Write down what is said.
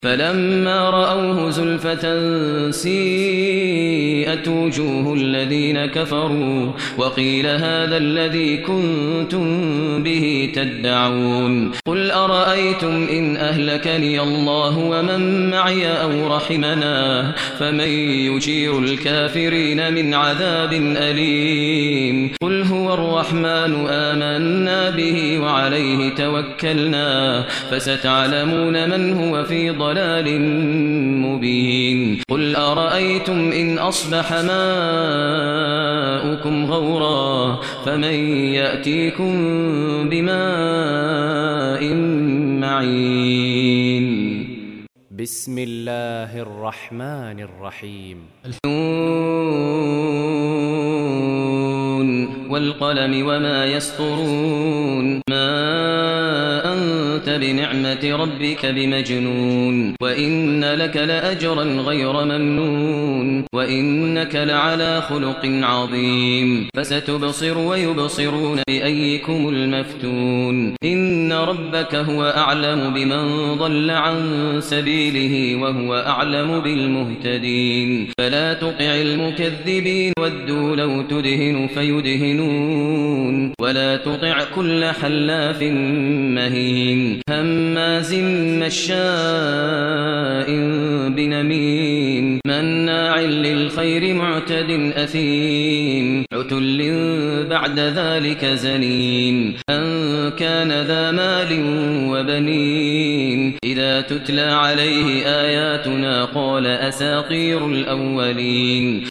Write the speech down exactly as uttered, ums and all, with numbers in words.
فلما رأوه زلفة سيئت وجوه الذين كفروا وقيل هذا الذي كنتم به تدعون قل أرأيتم إن أهلكني الله ومن معي أو رحمنا فمن يجير الكافرين من عذاب أليم قل هو الرحمن آمنا به وعليه توكلنا فستعلمون من هو في ضلال مبين قل أرأيتم إن أصبح ماؤكم غورا فمن يأتيكم بماء معين بسم الله الرحمن الرحيم والقلم وما يسطرون ما أنت بنعمة ربك بمجنون وإن لك لأجرا غير ممنون وإنك لعلى خلق عظيم فستبصر ويبصرون بأيكم المفتون إن ربك هو أعلم بمن ضل عن سبيله وهو أعلم بالمهتدين فلا تطع المكذبين ودوا لو تدهن فيدهنون ولا تطع كل حلاف مهين هماز مشاء بنميم مناع للخير معتد أثيم عتل بعد ذلك زنيم أن كان ذا مال وبنين إذا تتلى عليه آياتنا قال أساطير الأولين